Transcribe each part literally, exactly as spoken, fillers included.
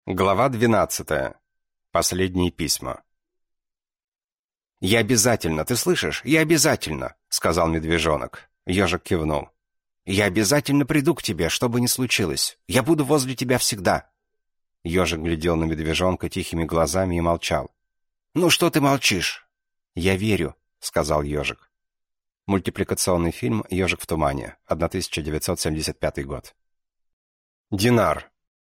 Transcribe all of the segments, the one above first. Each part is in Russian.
Глава двенадцатая. Последние письма. «Я обязательно, ты слышишь? Я обязательно!» — сказал медвежонок. Ежик кивнул. «Я обязательно приду к тебе, что бы ни случилось. Я буду возле тебя всегда!» Ежик глядел на медвежонка тихими глазами и молчал. «Ну что ты молчишь?» «Я верю», — сказал ежик. Мультипликационный фильм «Ежик в тумане», тысяча девятьсот семьдесят пятый год. Динар.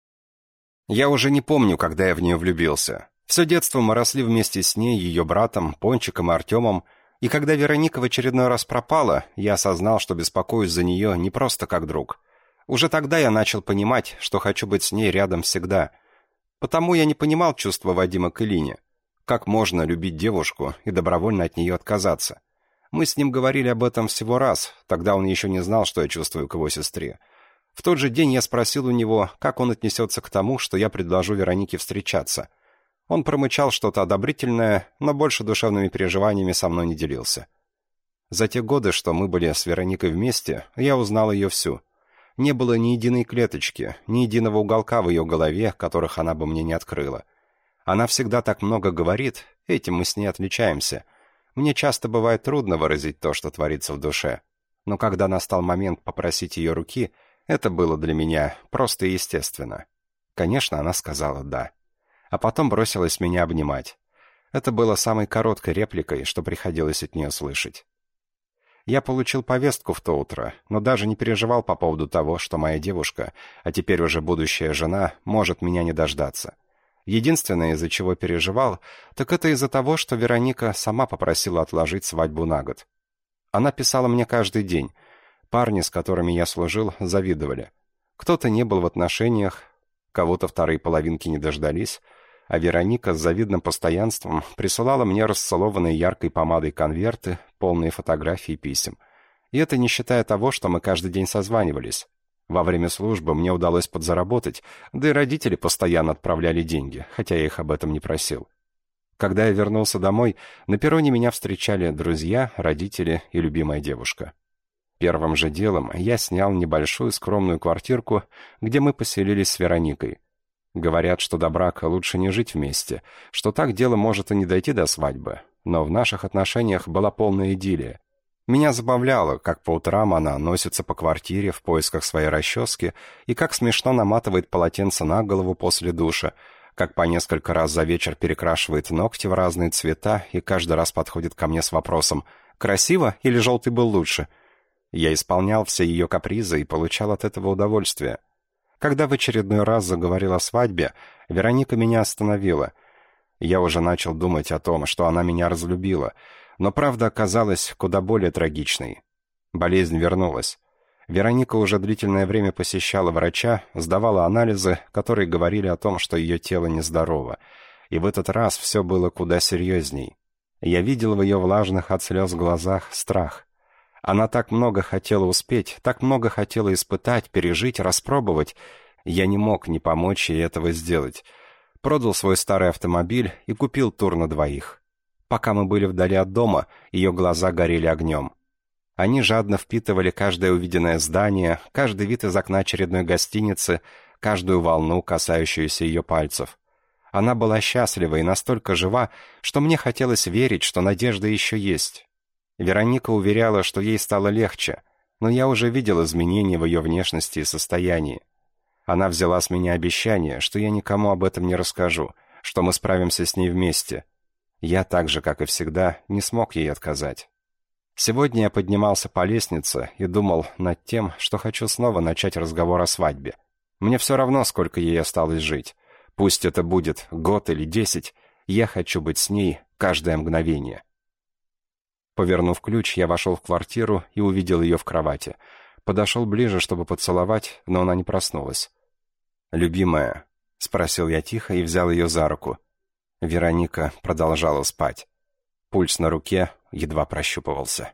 Я уже не помню, когда я в нее влюбился. Все детство мы росли вместе с ней, ее братом, Пончиком и Артемом, и когда Вероника в очередной раз пропала, я осознал, что беспокоюсь за нее не просто как друг. Уже тогда я начал понимать, что хочу быть с ней рядом всегда. Потому я не понимал чувства Вадима к Элине. Как можно любить девушку и добровольно от нее отказаться? Мы с ним говорили об этом всего раз, тогда он еще не знал, что я чувствую к его сестре. В тот же день я спросил у него, как он отнесется к тому, что я предложу Веронике встречаться. Он промычал что-то одобрительное, но больше душевными переживаниями со мной не делился. За те годы, что мы были с Вероникой вместе, я узнал ее всю. Не было ни единой клеточки, ни единого уголка в ее голове, которых она бы мне не открыла. Она всегда так много говорит, этим мы с ней отличаемся. Мне часто бывает трудно выразить то, что творится в душе. Но когда настал момент попросить ее руки, это было для меня просто и естественно. Конечно, она сказала «да». А потом бросилась меня обнимать. Это было самой короткой репликой, что приходилось от нее слышать. Я получил повестку в то утро, но даже не переживал по поводу того, что моя девушка, а теперь уже будущая жена, может меня не дождаться. Единственное, из-за чего переживал, так это из-за того, что Вероника сама попросила отложить свадьбу на год. Она писала мне каждый день. Парни, с которыми я служил, завидовали. Кто-то не был в отношениях, кого-то вторые половинки не дождались, а Вероника с завидным постоянством присылала мне расцелованные яркой помадой конверты, полные фотографий и писем. И это не считая того, что мы каждый день созванивались. Во время службы мне удалось подзаработать, да и родители постоянно отправляли деньги, хотя я их об этом не просил. Когда я вернулся домой, на перроне меня встречали друзья, родители и любимая девушка. Первым же делом я снял небольшую скромную квартирку, где мы поселились с Вероникой. Говорят, что до брака лучше не жить вместе, что так дело может и не дойти до свадьбы, но в наших отношениях была полная идиллия. Меня забавляло, как по утрам она носится по квартире в поисках своей расчески и как смешно наматывает полотенце на голову после душа, как по несколько раз за вечер перекрашивает ногти в разные цвета и каждый раз подходит ко мне с вопросом «Красиво или желтый был лучше?». Я исполнял все ее капризы и получал от этого удовольствие. Когда в очередной раз заговорил о свадьбе, Вероника меня остановила. Я уже начал думать о том, что она меня разлюбила, но правда оказалась куда более трагичной. Болезнь вернулась. Вероника уже длительное время посещала врача, сдавала анализы, которые говорили о том, что ее тело нездорово. И в этот раз все было куда серьезней. Я видел в ее влажных от слез глазах страх. Она так много хотела успеть, так много хотела испытать, пережить, распробовать. Я не мог не помочь ей этого сделать. Продал свой старый автомобиль и купил тур на двоих. Пока мы были вдали от дома, ее глаза горели огнем. Они жадно впитывали каждое увиденное здание, каждый вид из окна очередной гостиницы, каждую волну, касающуюся ее пальцев. Она была счастлива и настолько жива, что мне хотелось верить, что надежда еще есть. Вероника уверяла, что ей стало легче, но я уже видел изменения в ее внешности и состоянии. Она взяла с меня обещание, что я никому об этом не расскажу, что мы справимся с ней вместе. Я так же, как и всегда, не смог ей отказать. Сегодня я поднимался по лестнице и думал над тем, что хочу снова начать разговор о свадьбе. Мне все равно, сколько ей осталось жить. Пусть это будет год или десять, я хочу быть с ней каждое мгновение. Повернув ключ, я вошел в квартиру и увидел ее в кровати. Подошел ближе, чтобы поцеловать, но она не проснулась. «Любимая?» — спросил я тихо и взял ее за руку. Вероника продолжала спать. Пульс на руке едва прощупывался.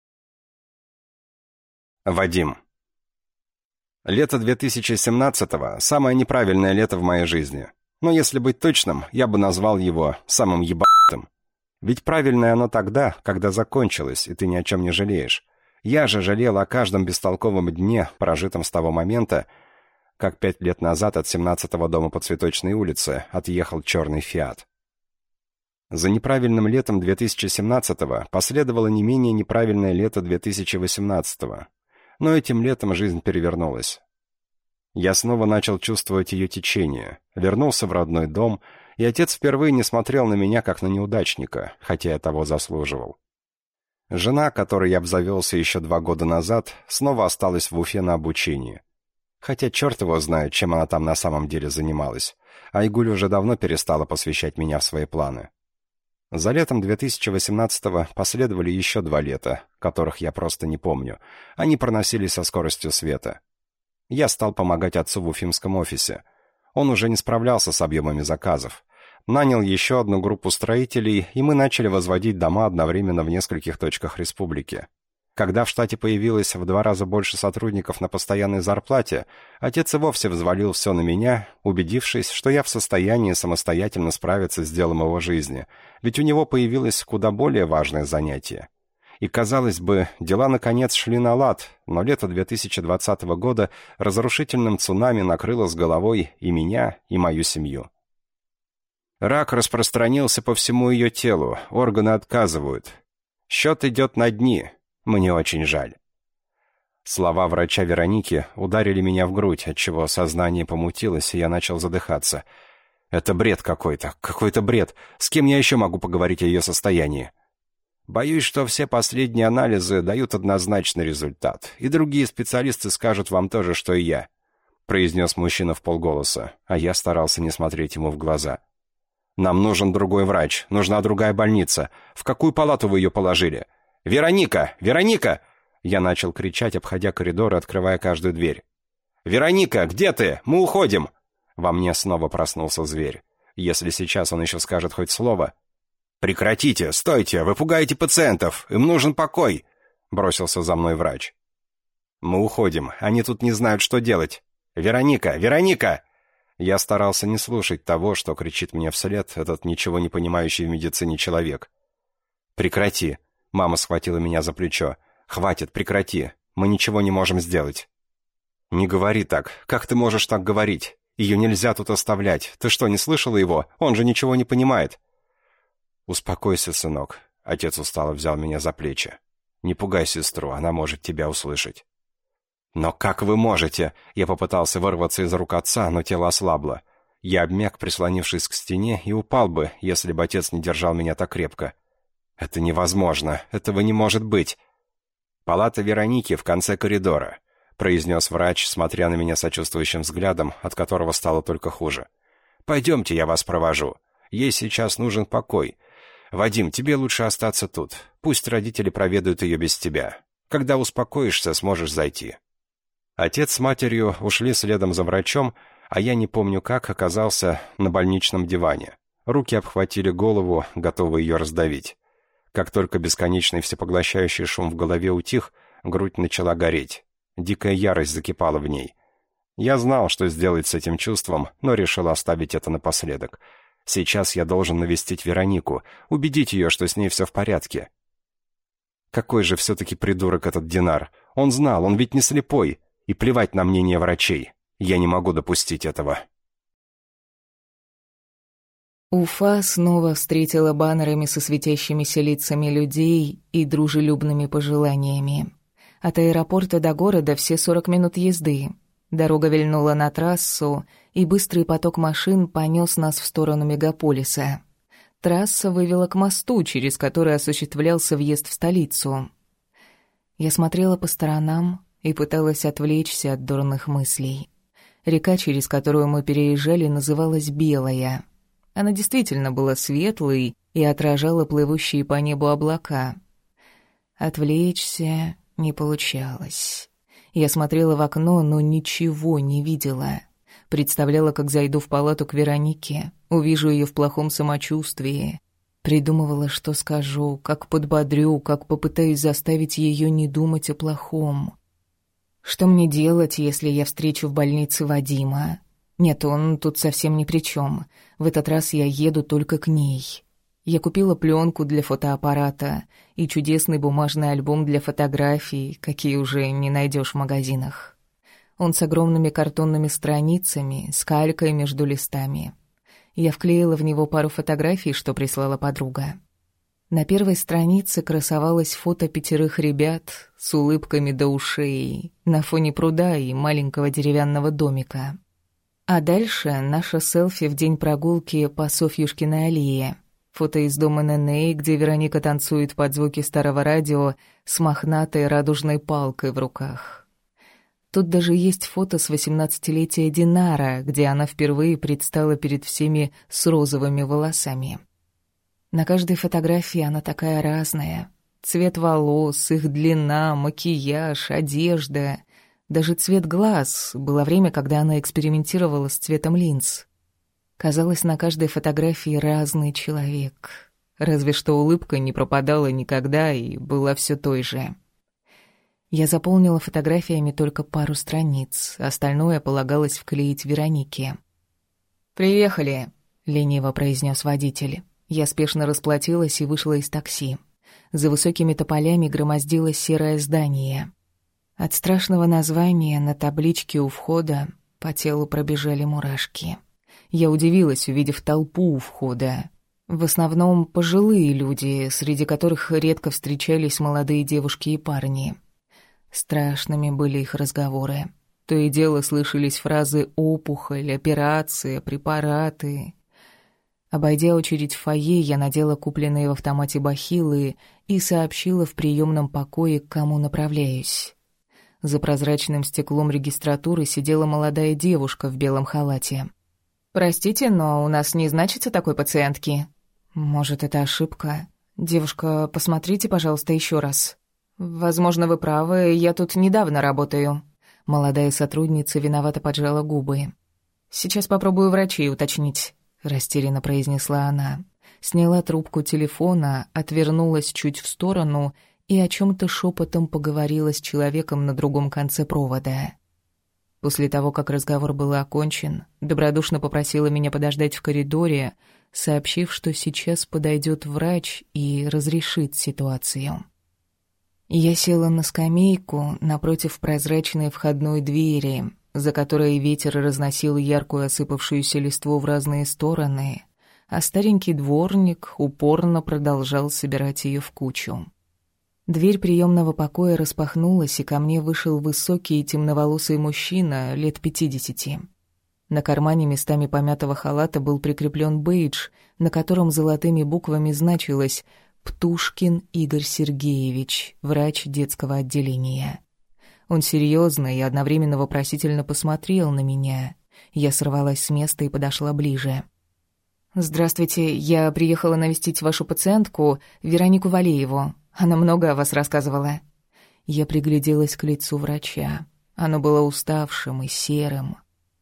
Вадим. Лето две тысячи семнадцатого — самое неправильное лето в моей жизни. Но если быть точным, я бы назвал его самым ебанутым. Ведь правильное оно тогда, когда закончилось, и ты ни о чем не жалеешь. Я же жалел о каждом бестолковом дне, прожитом с того момента. как пять лет назад от семнадцатого дома по Цветочной улице отъехал черный «Фиат». За неправильным летом две тысячи семнадцатого последовало не менее неправильное лето две тысячи восемнадцатого. Но этим летом жизнь перевернулась. Я снова начал чувствовать ее течение, вернулся в родной дом, и отец впервые не смотрел на меня как на неудачника, хотя я того заслуживал. Жена, которой я обзавелся еще два года назад, снова осталась в Уфе на обучении. Хотя черт его знает, чем она там на самом деле занималась. Айгуль уже давно перестала посвящать меня в свои планы. За летом две тысячи восемнадцатого последовали еще два лета, которых я просто не помню. Они проносились со скоростью света. Я стал помогать отцу в уфимском офисе. Он уже не справлялся с объемами заказов. Нанял еще одну группу строителей, и мы начали возводить дома одновременно в нескольких точках республики. Когда в штате появилось в два раза больше сотрудников на постоянной зарплате, отец и вовсе взвалил все на меня, убедившись, что я в состоянии самостоятельно справиться с делом его жизни, ведь у него появилось куда более важное занятие. И, казалось бы, дела наконец шли на лад, но лето две тысячи двадцатого года разрушительным цунами накрыло с головой и меня, и мою семью. Рак распространился по всему ее телу, органы отказывают. Счет идет на дни. Мне очень жаль. Слова врача Вероники ударили меня в грудь, отчего сознание помутилось, и я начал задыхаться. Это бред какой-то, какой-то бред. С кем я еще могу поговорить о ее состоянии? Боюсь, что все последние анализы дают однозначный результат, и другие специалисты скажут вам то же, что и я, произнес мужчина вполголоса, а я старался не смотреть ему в глаза. Нам нужен другой врач, нужна другая больница. В какую палату вы ее положили? Вероника! Вероника! Я начал кричать, обходя коридор и открывая каждую дверь. Вероника, где ты? Мы уходим! Во мне снова проснулся зверь. Если сейчас он еще скажет хоть слово... «Прекратите! Стойте! Вы пугаете пациентов! Им нужен покой!» Бросился за мной врач. «Мы уходим. Они тут не знают, что делать. Вероника! Вероника!» Я старался не слушать того, что кричит мне вслед этот ничего не понимающий в медицине человек. «Прекрати!» Мама схватила меня за плечо. «Хватит, прекрати! Мы ничего не можем сделать!» «Не говори так! Как ты можешь так говорить? Ее нельзя тут оставлять! Ты что, не слышала его? Он же ничего не понимает!» «Успокойся, сынок», — отец устало взял меня за плечи. «Не пугай сестру, она может тебя услышать». «Но как вы можете?» Я попытался вырваться из рук отца, но тело ослабло. Я обмяк, прислонившись к стене, и упал бы, если бы отец не держал меня так крепко. «Это невозможно, этого не может быть». «Палата Вероники в конце коридора», — произнес врач, смотря на меня сочувствующим взглядом, от которого стало только хуже. «Пойдемте, я вас провожу. Ей сейчас нужен покой. Вадим, тебе лучше остаться тут. Пусть родители проведают ее без тебя. Когда успокоишься, сможешь зайти». Отец с матерью ушли следом за врачом, а я не помню как оказался на больничном диване. Руки обхватили голову, готовые ее раздавить. Как только бесконечный всепоглощающий шум в голове утих, грудь начала гореть. Дикая ярость закипала в ней. Я знал, что сделать с этим чувством, но решил оставить это напоследок. Сейчас я должен навестить Веронику, убедить ее, что с ней все в порядке. Какой же все-таки придурок этот Динар. Он знал, он ведь не слепой. И плевать на мнение врачей. Я не могу допустить этого. Уфа снова встретила баннерами со светящимися лицами людей и дружелюбными пожеланиями. От аэропорта до города все сорок минут езды. Дорога вильнула на трассу, и быстрый поток машин понес нас в сторону мегаполиса. Трасса вывела к мосту, через который осуществлялся въезд в столицу. Я смотрела по сторонам и пыталась отвлечься от дурных мыслей. Река, через которую мы переезжали, называлась Белая. Она действительно была светлой и отражала плывущие по небу облака. Отвлечься не получалось. Я смотрела в окно, но ничего не видела. Представляла, как зайду в палату к Веронике, увижу ее в плохом самочувствии. Придумывала, что скажу, как подбодрю, как попытаюсь заставить ее не думать о плохом. Что мне делать, если я встречу в больнице Вадима? Нет, он тут совсем ни при чем. В этот раз я еду только к ней. Я купила пленку для фотоаппарата и чудесный бумажный альбом для фотографий, какие уже не найдешь в магазинах. Он с огромными картонными страницами, с калькой между листами. Я вклеила в него пару фотографий, что прислала подруга. На первой странице красовалось фото пятерых ребят с улыбками до ушей на фоне пруда и маленького деревянного домика. А дальше наше селфи в день прогулки по Софьюшкиной аллее. Фото из дома Неней, где Вероника танцует под звуки старого радио с мохнатой радужной палкой в руках. Тут даже есть фото с восемнадцатилетия Динара, где она впервые предстала перед всеми с розовыми волосами. На каждой фотографии она такая разная. Цвет волос, их длина, макияж, одежда, даже цвет глаз. Было время, когда она экспериментировала с цветом линз. Казалось, на каждой фотографии разный человек. Разве что улыбка не пропадала никогда и была все той же. Я заполнила фотографиями только пару страниц, остальное полагалось вклеить Веронике. «Приехали», — лениво произнес водитель. Я спешно расплатилась и вышла из такси. За высокими тополями громоздилось серое здание. От страшного названия на табличке у входа по телу пробежали мурашки. Я удивилась, увидев толпу у входа. В основном пожилые люди, среди которых редко встречались молодые девушки и парни. Страшными были их разговоры. То и дело слышались фразы «опухоль», «операция», «препараты». Обойдя очередь в фойе, я надела купленные в автомате бахилы и сообщила в приемном покое, к кому направляюсь. За прозрачным стеклом регистратуры сидела молодая девушка в белом халате. «Простите, но у нас не значится такой пациентки». «Может, это ошибка? Девушка, посмотрите, пожалуйста, еще раз». «Возможно, вы правы, я тут недавно работаю». Молодая сотрудница виновато поджала губы. «Сейчас попробую врачей уточнить», — растерянно произнесла она. Сняла трубку телефона, отвернулась чуть в сторону и о чем-то шепотом поговорила с человеком на другом конце провода. После того, как разговор был окончен, добродушно попросила меня подождать в коридоре, сообщив, что сейчас подойдет врач и разрешит ситуацию. Я села на скамейку напротив прозрачной входной двери, за которой ветер разносил яркую осыпавшуюся листву в разные стороны, а старенький дворник упорно продолжал собирать ее в кучу. Дверь приемного покоя распахнулась, и ко мне вышел высокий и темноволосый мужчина лет пятидесяти. На кармане местами помятого халата был прикреплен бейдж, на котором золотыми буквами значилось «Птушкин Игорь Сергеевич, врач детского отделения». Он серьезно и одновременно вопросительно посмотрел на меня. Я сорвалась с места и подошла ближе. «Здравствуйте, я приехала навестить вашу пациентку, Веронику Валееву. Она много о вас рассказывала». Я пригляделась к лицу врача. Оно было уставшим и серым.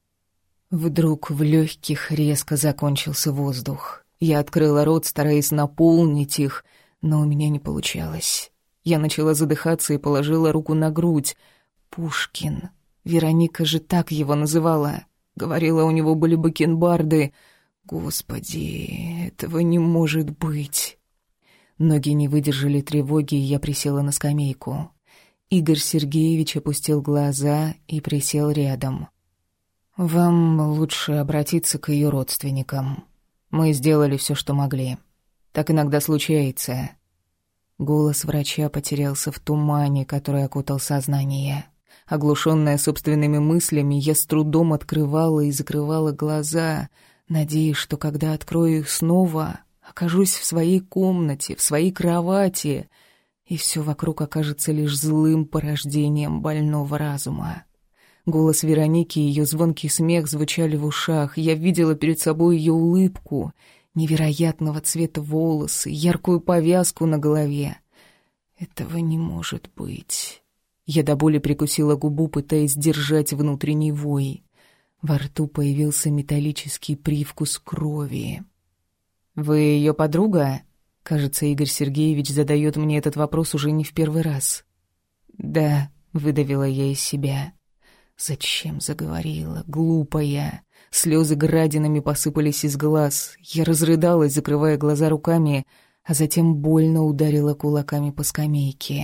Вдруг в легких резко закончился воздух. Я открыла рот, стараясь наполнить их, но у меня не получалось. Я начала задыхаться и положила руку на грудь. «Пушкин. Вероника же так его называла. Говорила, у него были бакенбарды. Господи, этого не может быть». Ноги не выдержали тревоги, и я присела на скамейку. Игорь Сергеевич опустил глаза и присел рядом. «Вам лучше обратиться к ее родственникам. Мы сделали все, что могли. Так иногда случается». Голос врача потерялся в тумане, который окутал сознание. Оглушенная собственными мыслями, я с трудом открывала и закрывала глаза, надеясь, что когда открою их снова, окажусь в своей комнате, в своей кровати, и все вокруг окажется лишь злым порождением больного разума. Голос Вероники и ее звонкий смех звучали в ушах. Я видела перед собой ее улыбку, невероятного цвета волосы, яркую повязку на голове. Этого не может быть. Я до боли прикусила губу, пытаясь сдержать внутренний вой. Во рту появился металлический привкус крови. «Вы ее подруга?» Кажется, Игорь Сергеевич задает мне этот вопрос уже не в первый раз. «Да», — выдавила я из себя. «Зачем заговорила, глупая?» Слезы градинами посыпались из глаз. Я разрыдалась, закрывая глаза руками, а затем больно ударила кулаками по скамейке.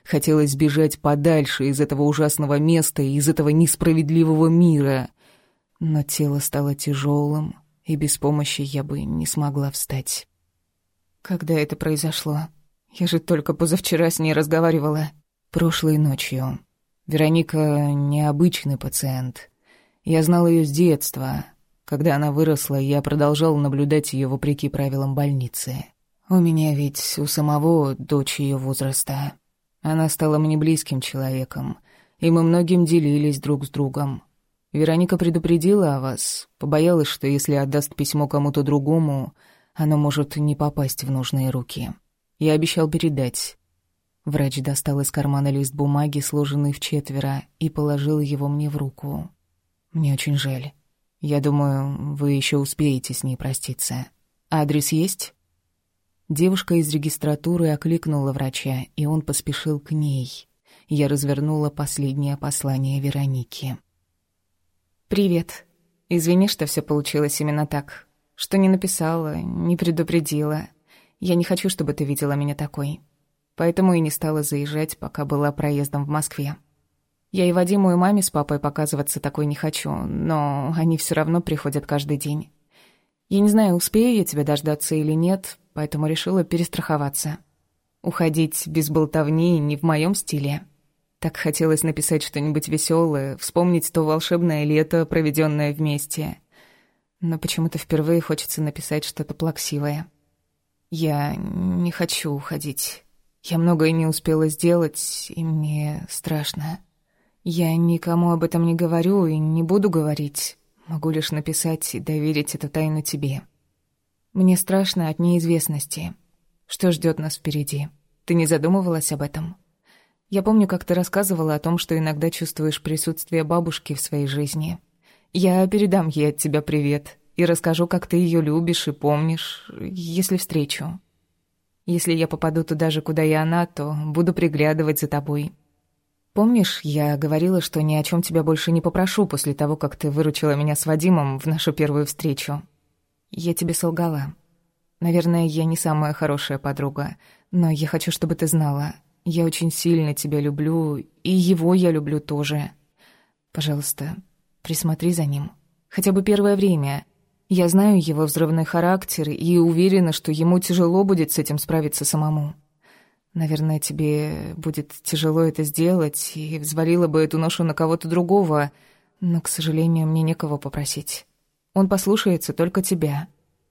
Хотелось сбежать подальше из этого ужасного места и из этого несправедливого мира. Но тело стало тяжелым, и без помощи я бы не смогла встать. Когда это произошло? Я же только позавчера с ней разговаривала. Прошлой ночью. Вероника необычный пациент. Я знал ее с детства. Когда она выросла, я продолжал наблюдать ее вопреки правилам больницы. У меня ведь у самого дочь ее возраста. Она стала мне близким человеком, и мы многим делились друг с другом. Вероника предупредила о вас, побоялась, что если отдаст письмо кому-то другому, оно может не попасть в нужные руки. Я обещал передать. Врач достал из кармана лист бумаги, сложенный вчетверо, и положил его мне в руку. Мне очень жаль. Я думаю, вы еще успеете с ней проститься. Адрес есть? Девушка из регистратуры окликнула врача, и он поспешил к ней. Я развернула последнее послание Вероники. «Привет. Извини, что все получилось именно так. Что не написала, не предупредила. Я не хочу, чтобы ты видела меня такой. Поэтому и не стала заезжать, пока была проездом в Москве. Я и Вадиму, и маме с папой показываться такой не хочу, но они все равно приходят каждый день. Я не знаю, успею я тебя дождаться или нет, поэтому решила перестраховаться. Уходить без болтовни не в моем стиле. Так хотелось написать что-нибудь веселое, вспомнить то волшебное лето, проведенное вместе. Но почему-то впервые хочется написать что-то плаксивое. Я не хочу уходить. Я многое не успела сделать, и мне страшно. Я никому об этом не говорю и не буду говорить. Могу лишь написать и доверить эту тайну тебе. Мне страшно от неизвестности. Что ждет нас впереди? Ты не задумывалась об этом? Я помню, как ты рассказывала о том, что иногда чувствуешь присутствие бабушки в своей жизни. Я передам ей от тебя привет и расскажу, как ты ее любишь и помнишь, если встречу. Если я попаду туда же, куда и она, то буду приглядывать за тобой. Помнишь, я говорила, что ни о чем тебя больше не попрошу после того, как ты выручила меня с Вадимом в нашу первую встречу? Я тебе солгала. Наверное, я не самая хорошая подруга, но я хочу, чтобы ты знала. Я очень сильно тебя люблю, и его я люблю тоже. Пожалуйста, присмотри за ним. Хотя бы первое время. Я знаю его взрывной характер и уверена, что ему тяжело будет с этим справиться самому. Наверное, тебе будет тяжело это сделать, и взвалила бы эту ношу на кого-то другого, но, к сожалению, мне некого попросить. Он послушается только тебя.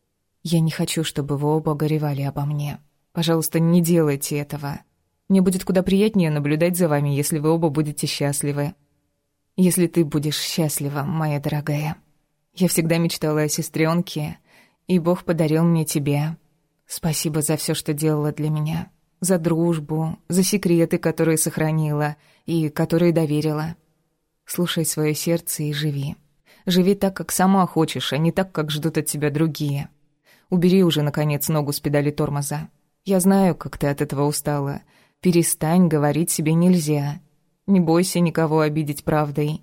Я не хочу, чтобы вы оба горевали обо мне. Пожалуйста, не делайте этого. Мне будет куда приятнее наблюдать за вами, если вы оба будете счастливы. Если ты будешь счастлива, моя дорогая. Я всегда мечтала о сестренке, и Бог подарил мне тебя. Спасибо за все, что делала для меня. За дружбу, за секреты, которые сохранила и которые доверила. Слушай свое сердце и живи. Живи так, как сама хочешь, а не так, как ждут от тебя другие. Убери уже, наконец, ногу с педали тормоза. Я знаю, как ты от этого устала. Перестань говорить себе нельзя. Не бойся никого обидеть правдой.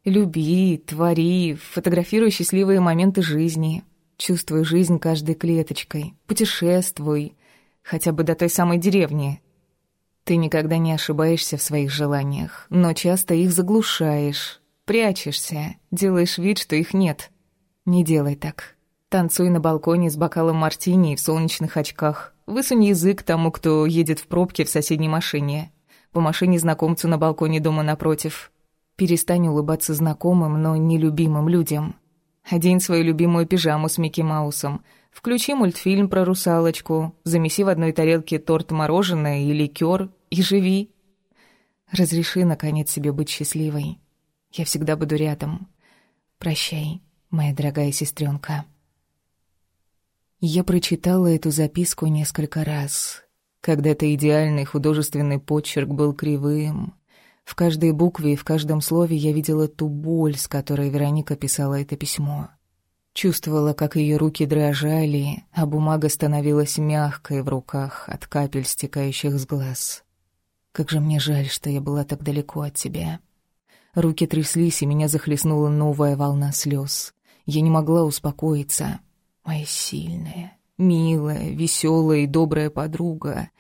Люби, твори, фотографируй счастливые моменты жизни. Чувствуй жизнь каждой клеточкой. Путешествуй. Хотя бы до той самой деревни. Ты никогда не ошибаешься в своих желаниях, но часто их заглушаешь, прячешься, делаешь вид, что их нет. Не делай так. Танцуй на балконе с бокалом мартини и в солнечных очках. Высунь язык тому, кто едет в пробке в соседней машине. Помаши незнакомцу на балконе дома напротив. Перестань улыбаться знакомым, но нелюбимым людям. Одень свою любимую пижаму с Микки Маусом. Включи мультфильм про русалочку, замеси в одной тарелке торт-мороженое и ликер и живи. Разреши, наконец, себе быть счастливой. Я всегда буду рядом. Прощай, моя дорогая сестренка. Я прочитала эту записку несколько раз. Когда-то идеальный художественный почерк был кривым. В каждой букве и в каждом слове я видела ту боль, с которой Вероника писала это письмо. Чувствовала, как ее руки дрожали, а бумага становилась мягкой в руках от капель, стекающих с глаз. Как же мне жаль, что я была так далеко от тебя. Руки тряслись, и меня захлестнула новая волна слез. Я не могла успокоиться. Моя сильная, милая, веселая и добрая подруга.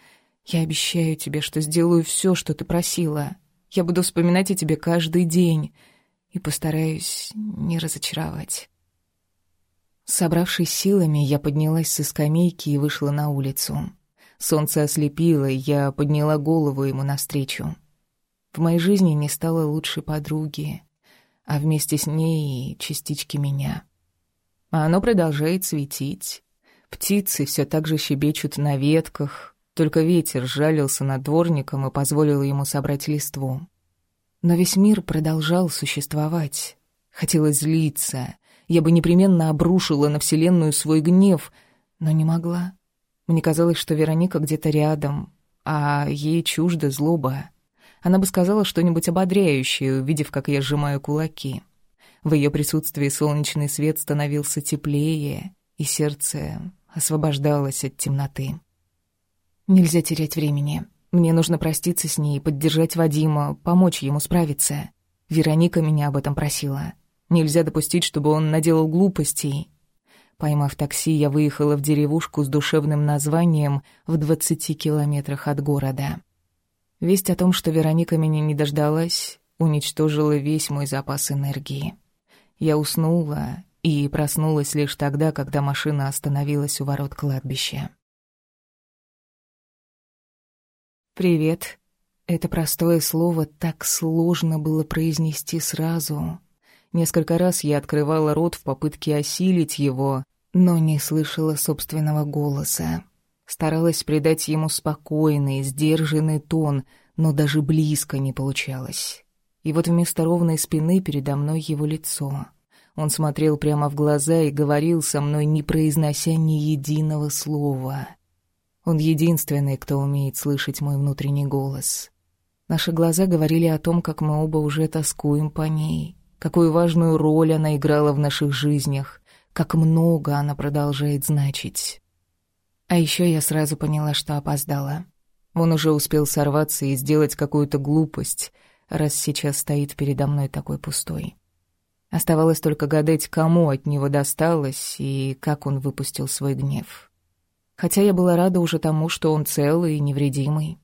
Я обещаю тебе, что сделаю все, что ты просила. Я буду вспоминать о тебе каждый день и постараюсь не разочаровать». Собравшись силами, я поднялась со скамейки и вышла на улицу. Солнце ослепило, и я подняла голову ему навстречу. В моей жизни не стало лучшей подруги, а вместе с ней и частички меня. А оно продолжает светить. Птицы все так же щебечут на ветках, только ветер сжалился над дворником и позволил ему собрать листву. Но весь мир продолжал существовать. Хотелось злиться. Я бы непременно обрушила на Вселенную свой гнев, но не могла. Мне казалось, что Вероника где-то рядом, а ей чужда злоба. Она бы сказала что-нибудь ободряющее, увидев, как я сжимаю кулаки. В ее присутствии солнечный свет становился теплее, и сердце освобождалось от темноты. Нельзя терять времени. Мне нужно проститься с ней, поддержать Вадима, помочь ему справиться. Вероника меня об этом просила. Нельзя допустить, чтобы он наделал глупостей. Поймав такси, я выехала в деревушку с душевным названием в двадцати километрах от города. Весть о том, что Вероника меня не дождалась, уничтожила весь мой запас энергии. Я уснула и проснулась лишь тогда, когда машина остановилась у ворот кладбища. «Привет». Это простое слово так сложно было произнести сразу. Несколько раз я открывала рот в попытке осилить его, но не слышала собственного голоса. Старалась придать ему спокойный, сдержанный тон, но даже близко не получалось. И вот вместо ровной спины передо мной его лицо. Он смотрел прямо в глаза и говорил со мной, не произнося ни единого слова. Он единственный, кто умеет слышать мой внутренний голос. Наши глаза говорили о том, как мы оба уже тоскуем по ней, какую важную роль она играла в наших жизнях, как много она продолжает значить. А еще я сразу поняла, что опоздала. Он уже успел сорваться и сделать какую-то глупость, раз сейчас стоит передо мной такой пустой. Оставалось только гадать, кому от него досталось и как он выпустил свой гнев. Хотя я была рада уже тому, что он целый и невредимый.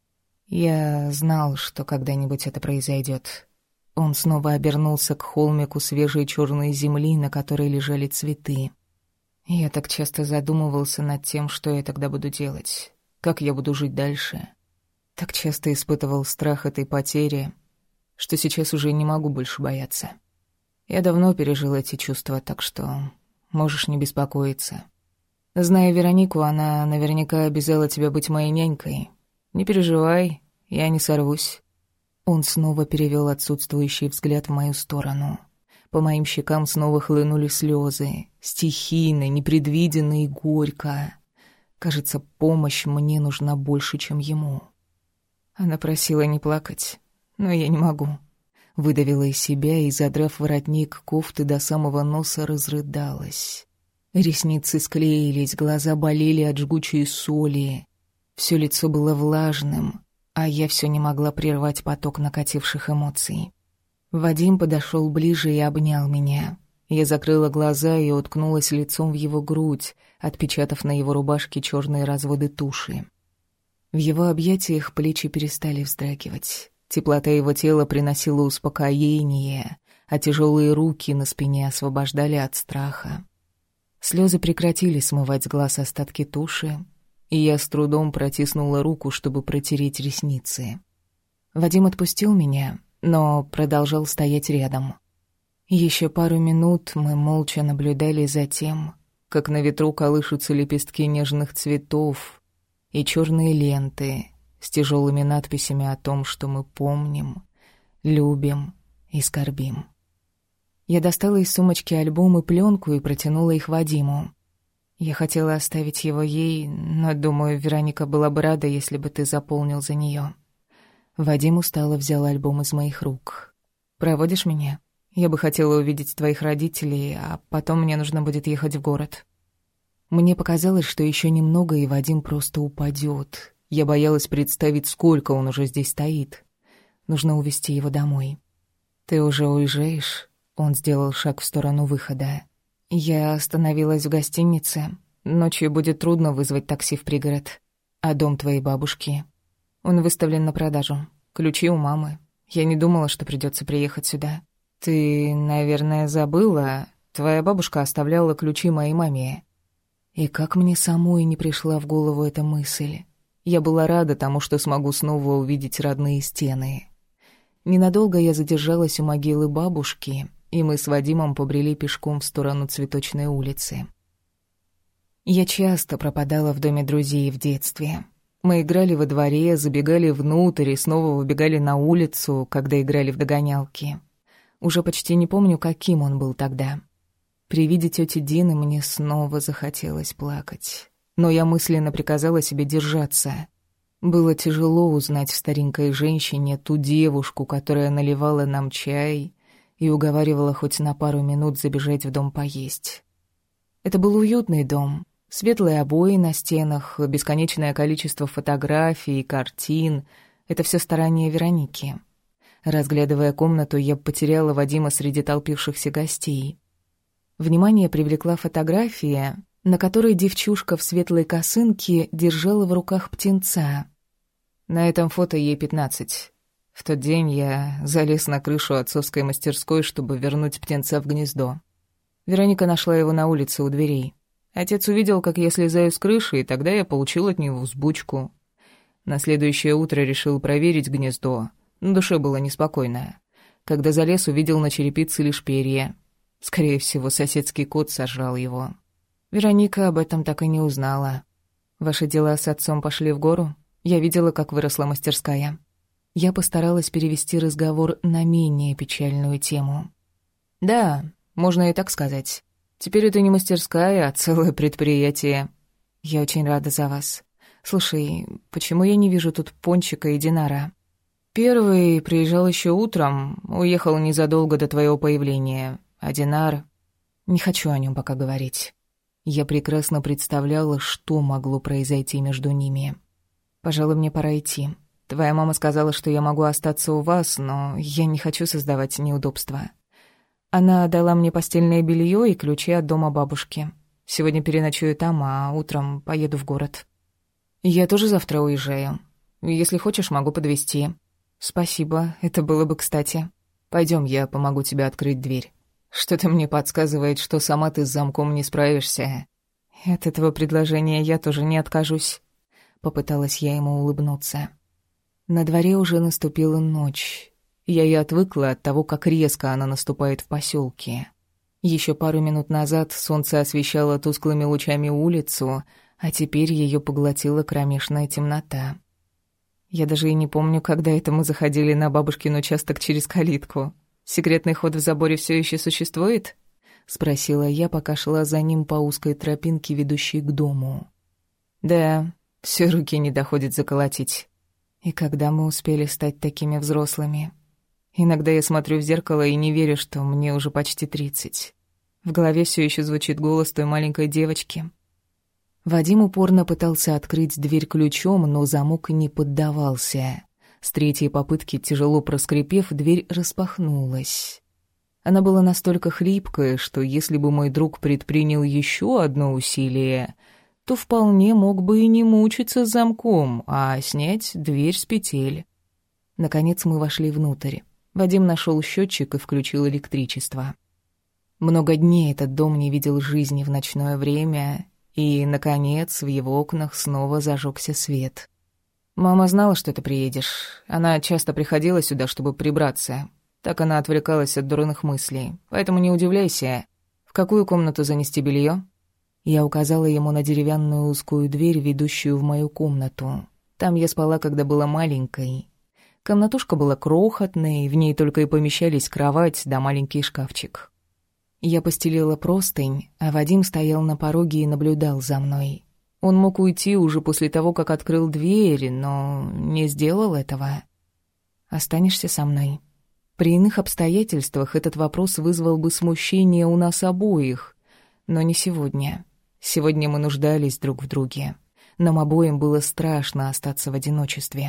Я знал, что когда-нибудь это произойдет. Он снова обернулся к холмику свежей черной земли, на которой лежали цветы. Я так часто задумывался над тем, что я тогда буду делать, как я буду жить дальше. Так часто испытывал страх этой потери, что сейчас уже не могу больше бояться. Я давно пережил эти чувства, так что можешь не беспокоиться. Зная Веронику, она наверняка обязала тебя быть моей нянькой. Не переживай, я не сорвусь. Он снова перевел отсутствующий взгляд в мою сторону. По моим щекам снова хлынули слезы, стихийно, непредвиденно и горько. Кажется, помощь мне нужна больше, чем ему. Она просила не плакать, но я не могу. Выдавила из себя и, задрав воротник кофты до самого носа, разрыдалась. Ресницы склеились, глаза болели от жгучей соли. Все лицо было влажным, а я все не могла прервать поток накативших эмоций. Вадим подошел ближе и обнял меня. Я закрыла глаза и уткнулась лицом в его грудь, отпечатав на его рубашке черные разводы туши. В его объятиях плечи перестали вздрагивать. Теплота его тела приносила успокоение, а тяжелые руки на спине освобождали от страха. Слезы прекратили смывать с глаз остатки туши, и я с трудом протиснула руку, чтобы протереть ресницы. Вадим отпустил меня, но продолжал стоять рядом. Еще пару минут мы молча наблюдали за тем, как на ветру колышутся лепестки нежных цветов и черные ленты с тяжелыми надписями о том, что мы помним, любим и скорбим. Я достала из сумочки альбом и пленку и протянула их Вадиму. Я хотела оставить его ей, но, думаю, Вероника была бы рада, если бы ты заполнил за нее. Вадим устало взял альбом из моих рук. «Проводишь меня? Я бы хотела увидеть твоих родителей, а потом мне нужно будет ехать в город». Мне показалось, что еще немного, и Вадим просто упадет. Я боялась представить, сколько он уже здесь стоит. Нужно увезти его домой. «Ты уже уезжаешь?» Он сделал шаг в сторону выхода. Я остановилась в гостинице. Ночью будет трудно вызвать такси в пригород. «А дом твоей бабушки?» «Он выставлен на продажу. Ключи у мамы. Я не думала, что придется приехать сюда». «Ты, наверное, забыла. Твоя бабушка оставляла ключи моей маме». И как мне самой не пришла в голову эта мысль. Я была рада тому, что смогу снова увидеть родные стены. Ненадолго я задержалась у могилы бабушки, и мы с Вадимом побрели пешком в сторону Цветочной улицы. Я часто пропадала в доме друзей в детстве. Мы играли во дворе, забегали внутрь и снова выбегали на улицу, когда играли в догонялки. Уже почти не помню, каким он был тогда. При виде тети Дины мне снова захотелось плакать. Но я мысленно приказала себе держаться. Было тяжело узнать в старенькой женщине ту девушку, которая наливала нам чай и уговаривала хоть на пару минут забежать в дом поесть. Это был уютный дом. Светлые обои на стенах, бесконечное количество фотографий и картин. Это все старания Вероники. Разглядывая комнату, я потеряла Вадима среди толпившихся гостей. Внимание привлекла фотография, на которой девчушка в светлой косынке держала в руках птенца. На этом фото ей пятнадцать. В тот день я залез на крышу отцовской мастерской, чтобы вернуть птенца в гнездо. Вероника нашла его на улице у дверей. Отец увидел, как я слезаю с крыши, и тогда я получил от него взбучку. На следующее утро решил проверить гнездо. На душе было неспокойно. Когда залез, увидел на черепице лишь перья. Скорее всего, соседский кот сожрал его. Вероника об этом так и не узнала. Ваши дела с отцом пошли в гору? Я видела, как выросла мастерская. Я постаралась перевести разговор на менее печальную тему. Да, можно и так сказать. Теперь это не мастерская, а целое предприятие. Я очень рада за вас. Слушай, почему я не вижу тут Пончика и Динара? Первый приезжал еще утром, уехал незадолго до твоего появления. А Динар... Не хочу о нем пока говорить. Я прекрасно представляла, что могло произойти между ними. Пожалуй, мне пора идти. Твоя мама сказала, что я могу остаться у вас, но я не хочу создавать неудобства. Она дала мне постельное белье и ключи от дома бабушки. Сегодня переночую там, а утром поеду в город. Я тоже завтра уезжаю. Если хочешь, могу подвезти. Спасибо, это было бы кстати. Пойдем, я помогу тебе открыть дверь. Что-то мне подсказывает, что сама ты с замком не справишься. От этого предложения я тоже не откажусь. Попыталась я ему улыбнуться. На дворе уже наступила ночь. Я и отвыкла от того, как резко она наступает в поселке. Еще пару минут назад солнце освещало тусклыми лучами улицу, а теперь ее поглотила кромешная темнота. Я даже и не помню, когда это мы заходили на бабушкин участок через калитку. Секретный ход в заборе все еще существует? Спросила я, пока шла за ним по узкой тропинке, ведущей к дому. Да, все руки не доходит заколотить. И когда мы успели стать такими взрослыми? Иногда я смотрю в зеркало и не верю, что мне уже почти тридцать. В голове все еще звучит голос той маленькой девочки. Вадим упорно пытался открыть дверь ключом, но замок не поддавался. С третьей попытки, тяжело проскрипев, дверь распахнулась. Она была настолько хлипкая, что если бы мой друг предпринял еще одно усилие, то вполне мог бы и не мучиться с замком, а снять дверь с петель. Наконец мы вошли внутрь. Вадим нашел счетчик и включил электричество. Много дней этот дом не видел жизни в ночное время, и, наконец, в его окнах снова зажегся свет. Мама знала, что ты приедешь. Она часто приходила сюда, чтобы прибраться. Так она отвлекалась от дурных мыслей. Поэтому не удивляйся. В какую комнату занести белье? Я указала ему на деревянную узкую дверь, ведущую в мою комнату. Там я спала, когда была маленькой. Комнатушка была крохотной, в ней только и помещались кровать да маленький шкафчик. Я постелила простынь, а Вадим стоял на пороге и наблюдал за мной. Он мог уйти уже после того, как открыл дверь, но не сделал этого. «Останешься со мной?» При иных обстоятельствах этот вопрос вызвал бы смущение у нас обоих, но не сегодня. Сегодня мы нуждались друг в друге. Нам обоим было страшно остаться в одиночестве.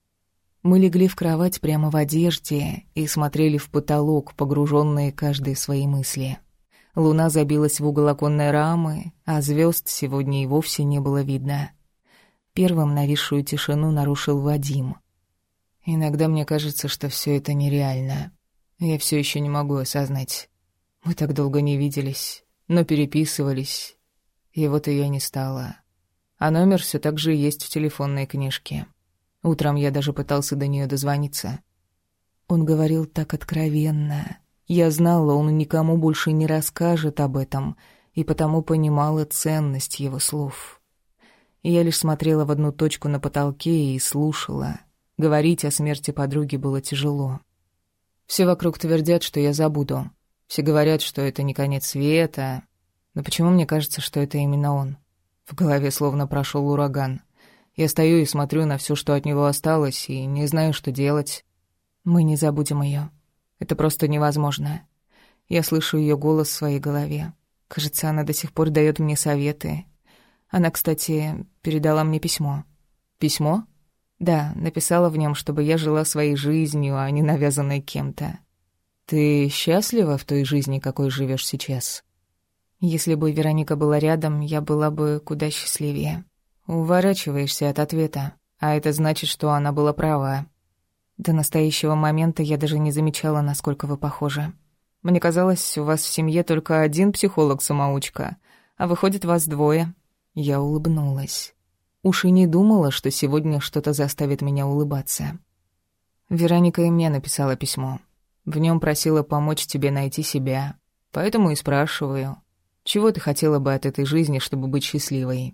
Мы легли в кровать прямо в одежде и смотрели в потолок, погруженные каждый в свои мысли. Луна забилась в угол оконной рамы, а звезд сегодня и вовсе не было видно. Первым нависшую тишину нарушил Вадим. «Иногда мне кажется, что все это нереально. Я все еще не могу осознать. Мы так долго не виделись, но переписывались. И вот ее не стало. А номер все так же есть в телефонной книжке. Утром я даже пытался до нее дозвониться». Он говорил так откровенно. Я знала, он никому больше не расскажет об этом, и потому понимала ценность его слов. Я лишь смотрела в одну точку на потолке и слушала. Говорить о смерти подруги было тяжело. Все вокруг твердят, что я забуду. Все говорят, что это не конец света. Но почему мне кажется, что это именно он? В голове словно прошел ураган. Я стою и смотрю на все, что от него осталось, и не знаю, что делать. Мы не забудем ее. Это просто невозможно. Я слышу ее голос в своей голове. Кажется, она до сих пор дает мне советы. Она, кстати, передала мне письмо. Письмо? Да, написала в нем, чтобы я жила своей жизнью, а не навязанной кем-то. Ты счастлива в той жизни, какой живешь сейчас? Если бы Вероника была рядом, я была бы куда счастливее. Уворачиваешься от ответа, а это значит, что она была права. До настоящего момента я даже не замечала, насколько вы похожи. Мне казалось, у вас в семье только один психолог-самоучка, а выходит, вас двое. Я улыбнулась. Уж и не думала, что сегодня что-то заставит меня улыбаться. Вероника и мне написала письмо. В нем просила помочь тебе найти себя. Поэтому и спрашиваю, чего ты хотела бы от этой жизни, чтобы быть счастливой?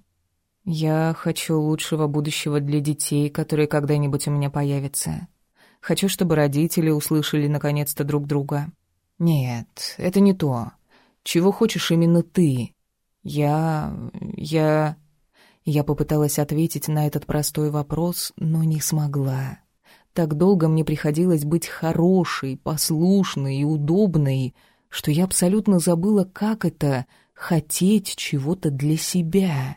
Я хочу лучшего будущего для детей, которые когда-нибудь у меня появятся. Хочу, чтобы родители услышали наконец-то друг друга. Нет, это не то. Чего хочешь именно ты? Я... я... Я попыталась ответить на этот простой вопрос, но не смогла. Так долго мне приходилось быть хорошей, послушной и удобной, что я абсолютно забыла, как это — хотеть чего-то для себя.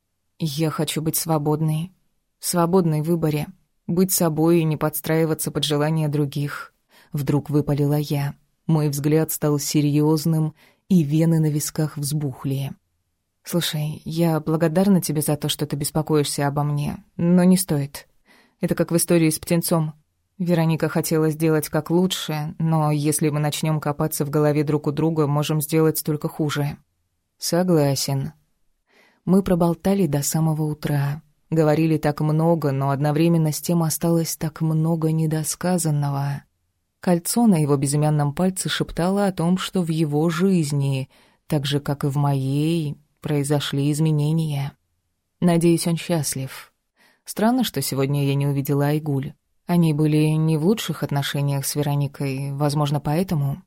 Я хочу быть свободной. Свободной в выборе. Быть собой и не подстраиваться под желания других. Вдруг выпалила я. Мой взгляд стал серьезным, и вены на висках взбухли. «Слушай, я благодарна тебе за то, что ты беспокоишься обо мне, но не стоит. Это как в истории с птенцом. Вероника хотела сделать как лучше, но если мы начнем копаться в голове друг у друга, можем сделать только хуже». «Согласен». Мы проболтали до самого утра. Говорили так много, но одновременно с тем осталось так много недосказанного. Кольцо на его безымянном пальце шептало о том, что в его жизни, так же, как и в моей, произошли изменения. Надеюсь, он счастлив. Странно, что сегодня я не увидела Айгуль. Они были не в лучших отношениях с Вероникой, возможно, поэтому.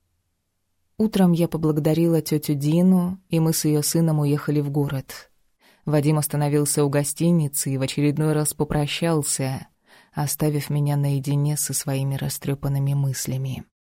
Утром я поблагодарила тетю Дину, и мы с ее сыном уехали в город. Вадим остановился у гостиницы и в очередной раз попрощался, оставив меня наедине со своими растрепанными мыслями.